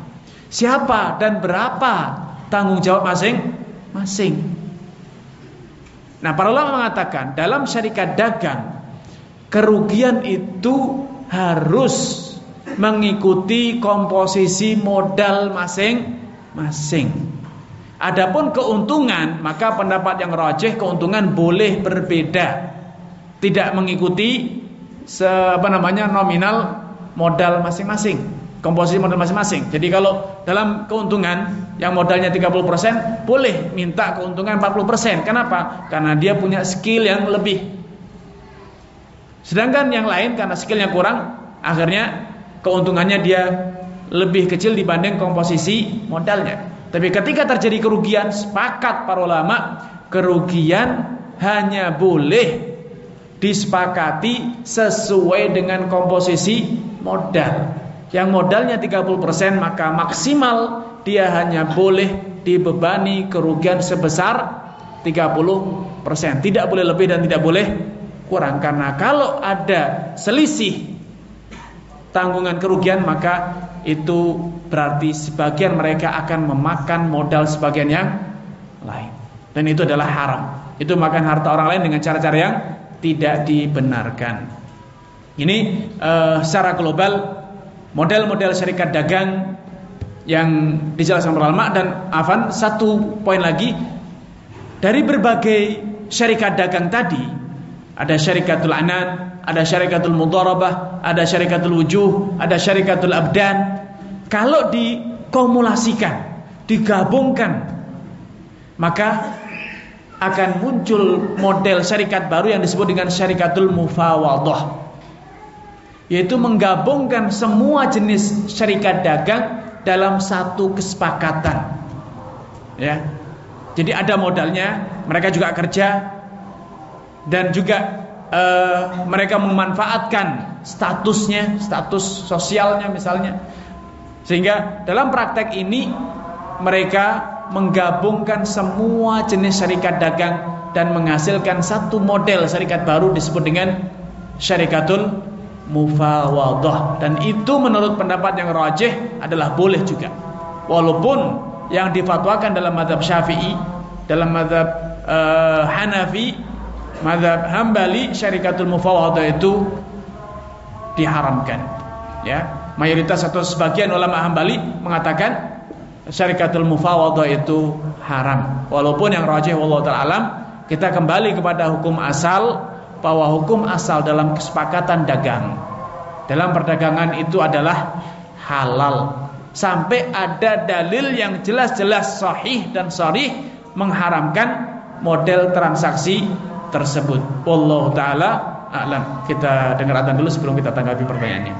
siapa dan berapa tanggung jawab masing-masing. Nah, para ulama mengatakan dalam syarikat dagang kerugian itu harus mengikuti komposisi modal masing-masing. Adapun keuntungan, maka pendapat yang rajih keuntungan boleh berbeda, tidak mengikuti se, apa namanya nominal modal masing-masing, komposisi modal masing-masing. Jadi kalau dalam keuntungan yang modalnya tiga puluh persen boleh minta keuntungan empat puluh persen. Kenapa? Karena dia punya skill yang lebih. Sedangkan yang lain karena skillnya kurang, akhirnya keuntungannya dia lebih kecil dibanding komposisi modalnya. Tapi ketika terjadi kerugian, sepakat para ulama, kerugian hanya boleh disepakati sesuai dengan komposisi modal. Yang modalnya tiga puluh persen, maka maksimal dia hanya boleh dibebani kerugian sebesar tiga puluh persen. Tidak boleh lebih dan tidak boleh kurang. Karena kalau ada selisih tanggungan kerugian, maka itu berarti sebagian mereka akan memakan modal sebagian yang lain, dan itu adalah haram. Itu makan harta orang lain dengan cara-cara yang tidak dibenarkan. Ini uh, secara global model-model syarikat dagang yang dijelaskan para ulama. Dan afan, satu poin lagi, dari berbagai syarikat dagang tadi, ada syarikatul anan, ada syarikatul mudharabah, ada syarikatul wujuh, ada syarikatul abdan. Kalau dikumulasikan, digabungkan, maka akan muncul model syarikat baru yang disebut dengan syarikatul mufawadah, yaitu menggabungkan semua jenis syarikat dagang dalam satu kesepakatan. Ya. Jadi ada modalnya, mereka juga kerja, dan juga Uh, mereka memanfaatkan statusnya, status sosialnya misalnya, sehingga dalam praktek ini mereka menggabungkan semua jenis syarikat dagang dan menghasilkan satu model syarikat baru disebut dengan syarikatul mufawadah. Dan itu menurut pendapat yang rajih adalah boleh juga, walaupun yang difatwakan dalam mazhab Syafi'i, dalam mazhab uh, Hanafi, mazhab Hambali, syarikatul mufawadah itu diharamkan. Ya, mayoritas atau sebagian ulama Hambali mengatakan syarikatul mufawadah itu haram. Walaupun yang rajih wallahu ta'ala alam, kita kembali kepada hukum asal, bahwa hukum asal dalam kesepakatan dagang, dalam perdagangan itu adalah halal, sampai ada dalil yang jelas-jelas sahih dan sharih mengharamkan model transaksi tersebut. Wallahu ta'ala a'lam. Kita dengar adzan dulu sebelum kita tanggapi pertanyaannya.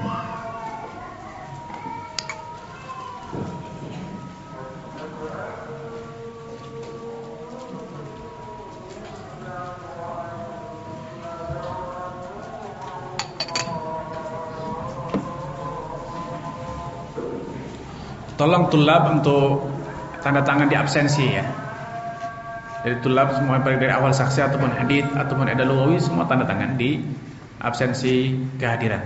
Tolong tulab untuk tanda tangan di absensi ya. Dari tulab semua, dari awal saksi ataupun hadits ataupun ada lugawi, semua tanda tangan di absensi kehadiran.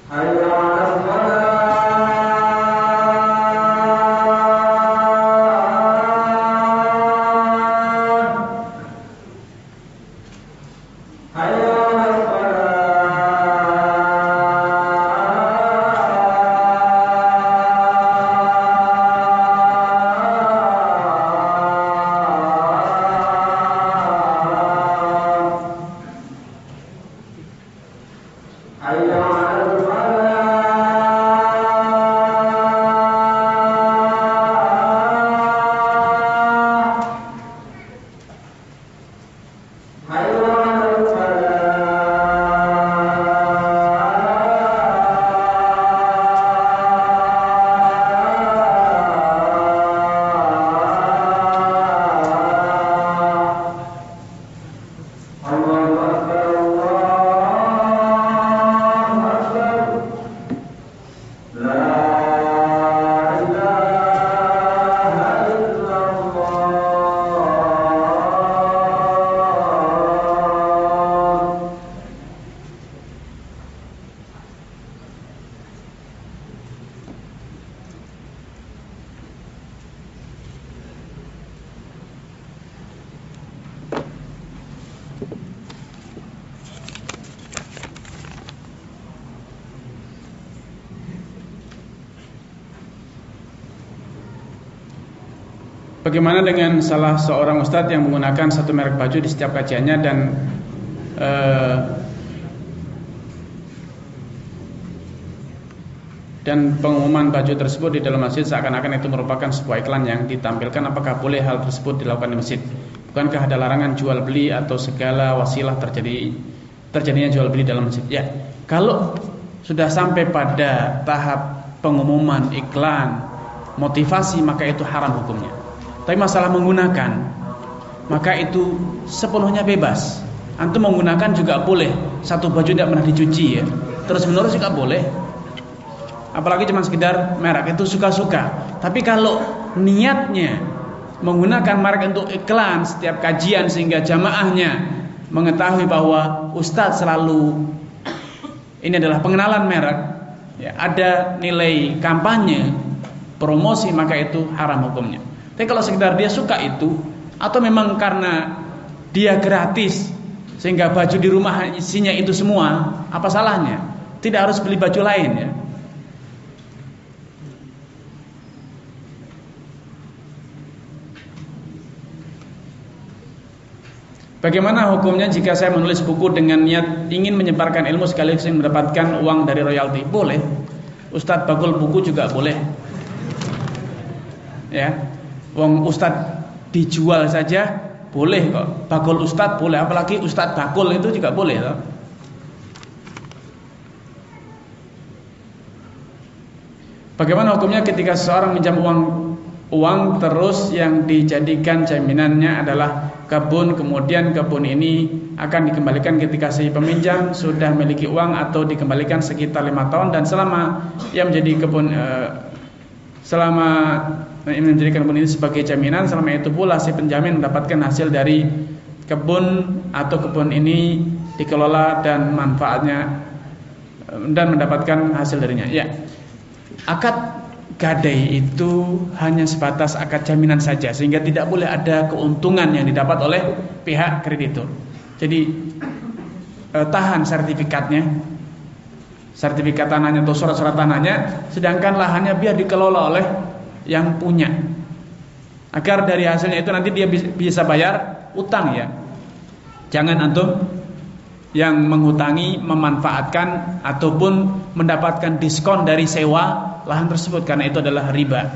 Bagaimana dengan salah seorang ustadz yang menggunakan satu merek baju di setiap kajiannya dan uh, dan pengumuman baju tersebut di dalam masjid seakan-akan itu merupakan sebuah iklan yang ditampilkan? Apakah boleh hal tersebut dilakukan di masjid? Bukankah ada larangan jual beli atau segala wasilah terjadi terjadinya jual beli dalam masjid? Ya, kalau sudah sampai pada tahap pengumuman iklan motivasi maka itu haram hukumnya. Tapi masalah menggunakan maka itu sepenuhnya bebas. Antum menggunakan juga boleh. Satu baju tidak pernah dicuci ya, terus menerus juga boleh. Apalagi cuma sekedar merek, itu suka-suka. Tapi kalau niatnya menggunakan merek untuk iklan setiap kajian sehingga jamaahnya mengetahui bahwa ustadz selalu ini adalah pengenalan merek ya, ada nilai kampanye promosi, maka itu haram hukumnya. Tapi kalau sekedar dia suka itu, atau memang karena dia gratis sehingga baju di rumah isinya itu semua, apa salahnya? Tidak harus beli baju lain ya. Bagaimana hukumnya jika saya menulis buku dengan niat ingin menyebarkan ilmu sekaligus ingin mendapatkan uang dari royalti? Boleh. Ustadz bagul buku juga boleh. Ya. Wong ustadz dijual saja boleh kok. Bagul ustadz boleh, apalagi ustadz bakul itu juga boleh toh. Bagaimana hukumnya ketika seseorang minjam uang uang terus yang dijadikan jaminannya adalah kebun, kemudian kebun ini akan dikembalikan ketika si peminjam sudah memiliki uang atau dikembalikan sekitar lima tahun, dan selama ia menjadi kebun eh, selama ini menjadikan kebun ini sebagai jaminan, selama itu pula si penjamin mendapatkan hasil dari kebun atau kebun ini dikelola dan manfaatnya dan mendapatkan hasil darinya. Ya, akad gadai itu hanya sebatas akad jaminan saja, sehingga tidak boleh ada keuntungan yang didapat oleh pihak kreditur. Jadi eh, tahan sertifikatnya, sertifikat tanahnya atau surat-surat tanahnya, sedangkan lahannya biar dikelola oleh yang punya, agar dari hasilnya itu nanti dia bisa bayar utang ya. Jangan antum yang menghutangi memanfaatkan ataupun mendapatkan diskon dari sewa lahan tersebut, karena itu adalah riba.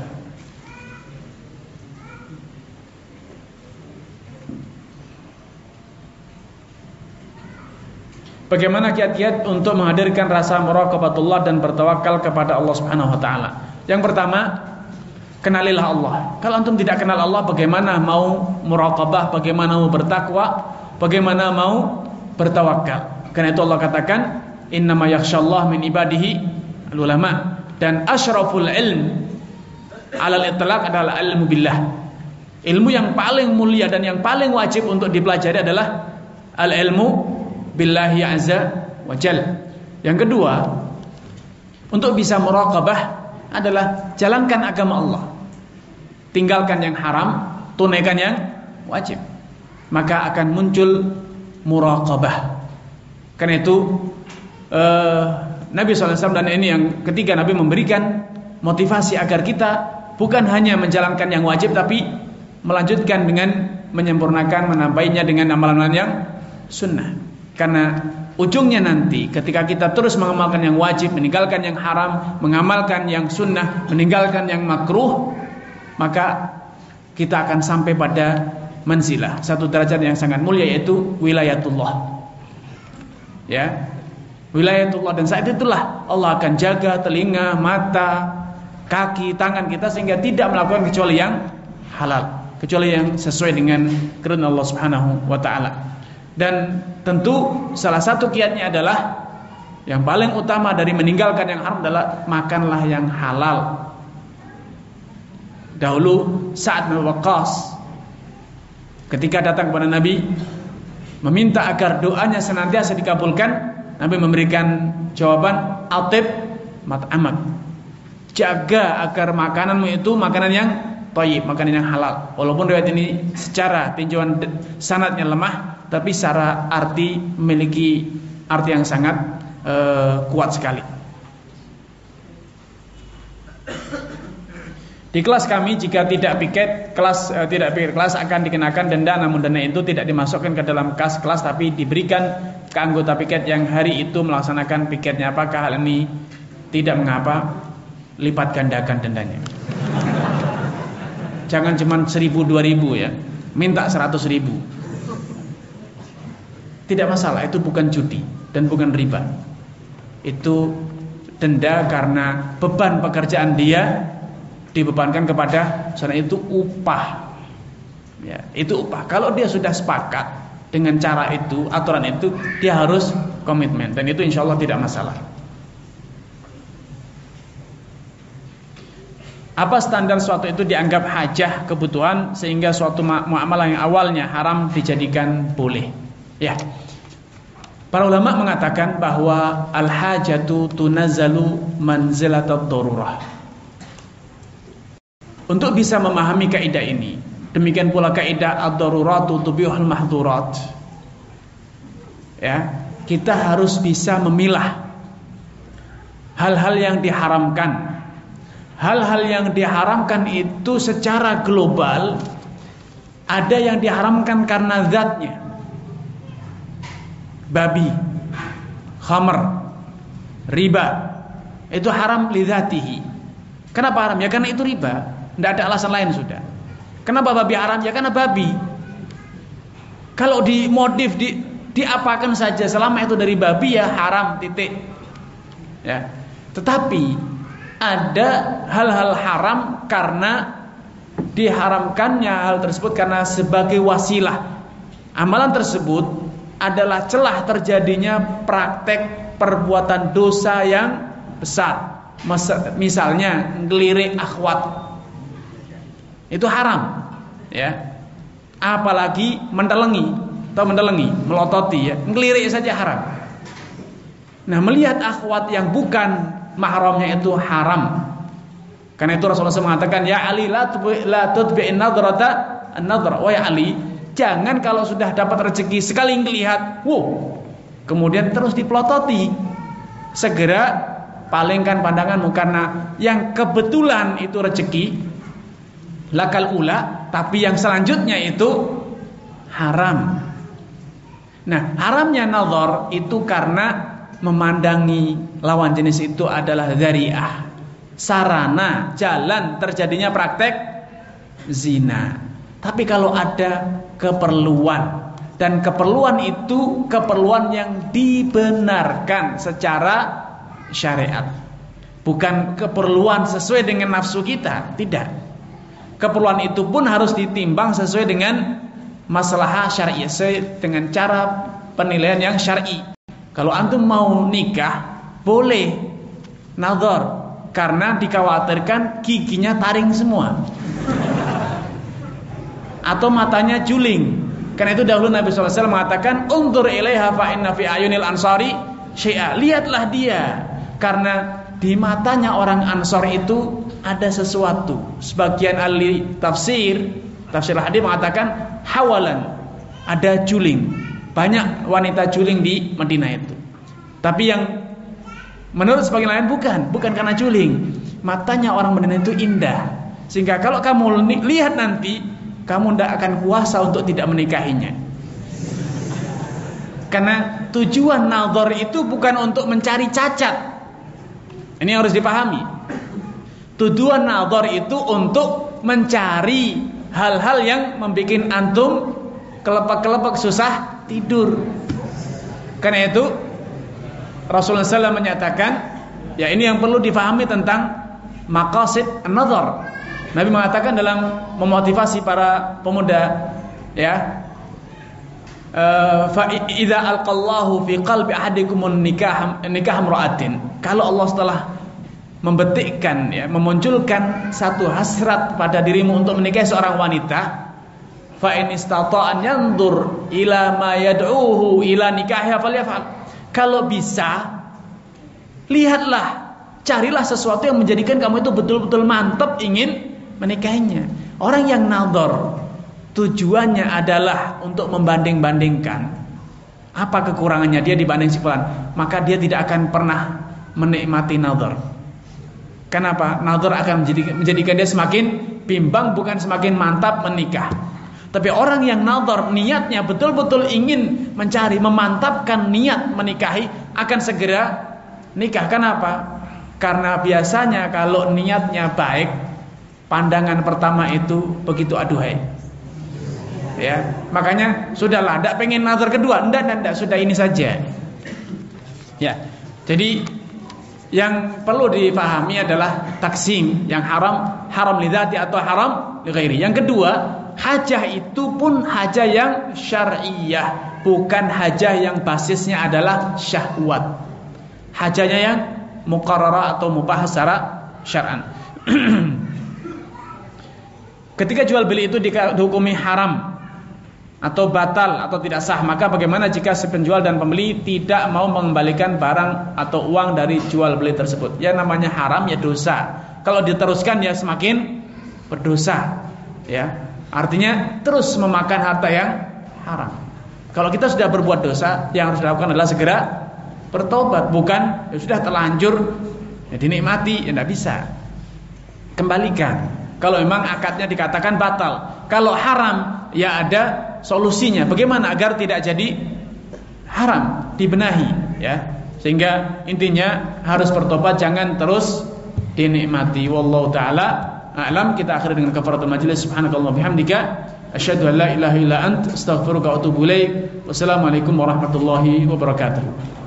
Bagaimana kiat-kiat untuk menghadirkan rasa muraqabatullah dan bertawakal kepada Allah Subhanahu wa taala? Yang pertama, kenalilah Allah. Kalau antum tidak kenal Allah, bagaimana mau muraqabah, bagaimana mau bertakwa, bagaimana mau bertawakal? Karena itu Allah katakan, innama yakhshallah min ibadihi al-ulama. Dan asyraful ilm alal itlaq adalah ilmu billah. Ilmu yang paling mulia dan yang paling wajib untuk dipelajari adalah al-ilmu billahi azza wa jal. Yang kedua, untuk bisa muraqabah adalah jalankan agama Allah, tinggalkan yang haram, tunaikan yang wajib, maka akan muncul muraqabah. Karena itu uh, Nabi shallallahu alaihi wasallam, dan ini yang ketiga, Nabi memberikan motivasi agar kita bukan hanya menjalankan yang wajib, tapi melanjutkan dengan menyempurnakan, menambahinya dengan amalan-amalan yang sunnah. Karena ujungnya nanti ketika kita terus mengamalkan yang wajib, meninggalkan yang haram, mengamalkan yang sunnah, meninggalkan yang makruh, maka kita akan sampai pada manzilah, satu derajat yang sangat mulia, yaitu wilayatullah. Ya, wilayatullah. Dan saat itulah Allah akan jaga telinga, mata, kaki, tangan kita sehingga tidak melakukan kecuali yang halal, kecuali yang sesuai dengan kehendak Allah Subhanahu wa taala. Dan tentu salah satu kiatnya adalah, yang paling utama dari meninggalkan yang haram adalah makanlah yang halal. Dahulu Sa'ad bin Waqqas ketika datang kepada Nabi meminta agar doanya senantiasa dikabulkan, Nabi memberikan jawaban, atib mat'amak, jaga agar makananmu itu makanan yang thayyib, makanan yang halal. Walaupun riwayat ini secara tinjauan sanadnya lemah, tapi secara arti memiliki arti yang sangat uh, kuat sekali. Di kelas kami, jika tidak piket kelas, uh, tidak piket kelas akan dikenakan denda, namun denda itu tidak dimasukkan ke dalam kas kelas, tapi diberikan ke anggota piket yang hari itu melaksanakan piketnya. Apakah hal ini tidak mengapa? Lipat gandakan dendanya. Jangan cuma seribu dua ribu ya, minta seratus ribu. Tidak masalah, itu bukan judi dan bukan riba. Itu denda karena beban pekerjaan dia dibebankan kepada sana, itu upah. Ya, itu upah. Kalau dia sudah sepakat dengan cara itu, aturan itu, dia harus komitmen, dan itu insya Allah tidak masalah. Apa standar suatu itu dianggap hajah, kebutuhan, sehingga suatu muamalah yang awalnya haram dijadikan boleh? Ya, para ulama mengatakan bahwa al-hajatu tunazzalu manzilatad darurah. Untuk bisa memahami kaidah ini, demikian pula kaidah ad-daruratu tubihul mahdhurat, ya, kita harus bisa memilah hal-hal yang diharamkan. Hal-hal yang diharamkan itu secara global, ada yang diharamkan karena zatnya. Babi, khamr, riba, itu haram lidzatihi. Kenapa haram? Ya karena itu riba, tidak ada alasan lain sudah. Kenapa babi haram? Ya karena babi. Kalau dimodif, di, diapakan saja, selama itu dari babi ya haram, titik. Ya. Tetapi ada hal-hal haram karena diharamkannya hal tersebut karena sebagai wasilah. Amalan tersebut adalah celah terjadinya praktek perbuatan dosa yang besar. Misalnya ngelirik akhwat, itu haram, ya. Apalagi mendelengi atau mendelengi, melototi, ya. Ngelirik saja haram. Nah, melihat akhwat yang bukan mahramnya itu haram. Karena itu Rasulullah shallallahu alaihi wasallam mengatakan, ya Ali, la tutbi'in nadrata an-nadra. Wahai Ali, jangan kalau sudah dapat rezeki sekali ngelihat, wow, kemudian terus dipelototi. Segera palingkan pandanganmu, karena yang kebetulan itu rezeki lakal ula, tapi yang selanjutnya itu haram. Nah, haramnya nazar itu karena memandangi lawan jenis itu adalah dzari'ah, sarana, jalan terjadinya praktek zina. Tapi kalau ada keperluan, dan keperluan itu keperluan yang dibenarkan secara syariat, bukan keperluan sesuai dengan nafsu kita, tidak. Keperluan itu pun harus ditimbang sesuai dengan maslahah syar'i, sesuai dengan cara penilaian yang syar'i. Kalau antum mau nikah, boleh nazar, karena dikhawatirkan giginya taring semua atau matanya juling. Karena itu dahulu Nabi shallallahu alaihi wasallam mengatakan, undur ilaiha fa inna fi ayunil ansari syai'a. Lihatlah dia, Karena di matanya orang Ansor itu ada sesuatu. Sebagian ahli tafsir, tafsir hadis mengatakan hawalan, ada juling. Banyak wanita juling di Madinah itu. Tapi yang menurut sebagian lain bukan, bukan karena juling. Matanya orang Madinah itu indah, sehingga kalau kamu lihat nanti, kamu tidak akan kuasa untuk tidak menikahinya. Karena tujuan nazar itu bukan untuk mencari cacat. Ini yang harus dipahami. Tujuan nazar itu untuk mencari hal-hal yang membuat antum kelepak-kelepak susah tidur. Karena itu Rasulullah shallallahu alaihi wasallam menyatakan, ya ini yang perlu difahami tentang maqasid an-nazar. Nabi mengatakan dalam memotivasi para pemuda, ya, fa idza alqallahu fi qalbi ahadikum nikah nikah imra'atin. Kalau Allah setelah membetikkan, ya, memunculkan satu hasrat pada dirimu untuk menikahi seorang wanita, fa in istata'a an yanzur ila ma yad'uhu ila nikahiha falyaf'al. Kalau bisa, lihatlah, carilah sesuatu yang menjadikan kamu itu betul-betul mantap ingin menikahinya. Orang yang nazar tujuannya adalah untuk membanding-bandingkan apa kekurangannya dia dibanding si fulan, maka dia tidak akan pernah menikmati nazar. Kenapa? Nazar akan menjadikan dia semakin bimbang, bukan semakin mantap menikah. Tapi orang yang nazar niatnya betul-betul ingin mencari, memantapkan niat menikahi, akan segera nikah. Kenapa? Karena biasanya kalau niatnya baik, pandangan pertama itu begitu aduhai. Ya, makanya sudahlah, tidak pengen nazar kedua, enggak, enggak, enggak, sudah ini saja. Ya, jadi yang perlu dipahami adalah taksim, yang haram haram lidzati atau haram li ghairi. Yang kedua, hajah itu pun hajah yang syar'iyah, bukan hajah yang basisnya adalah syahwat. Hajahnya yang muqarrarah atau mubah secara syar'an. Ketika jual beli itu dihukumi haram atau batal atau tidak sah, maka bagaimana jika si penjual dan pembeli tidak mau mengembalikan barang atau uang dari jual beli tersebut? Ya, namanya haram ya dosa. Kalau diteruskan ya semakin berdosa. Ya, artinya terus memakan harta yang haram. Kalau kita sudah berbuat dosa, yang harus dilakukan adalah segera bertobat, bukan ya sudah terlanjur ya dinikmati, ya tidak bisa. Kembalikan. Kalau memang akadnya dikatakan batal. Kalau haram, ya ada solusinya. Bagaimana agar tidak jadi haram? Dibenahi, ya. Sehingga intinya harus bertobat, jangan terus dinikmati. Wallahu taala a'lam. Kita akhiri dengan kafaratul majlis. Subhanakallah bihamdika asyhadu an la ilaha illa ant astaghfiruka wa atubu ilaik. Wassalamualaikum warahmatullahi wabarakatuh.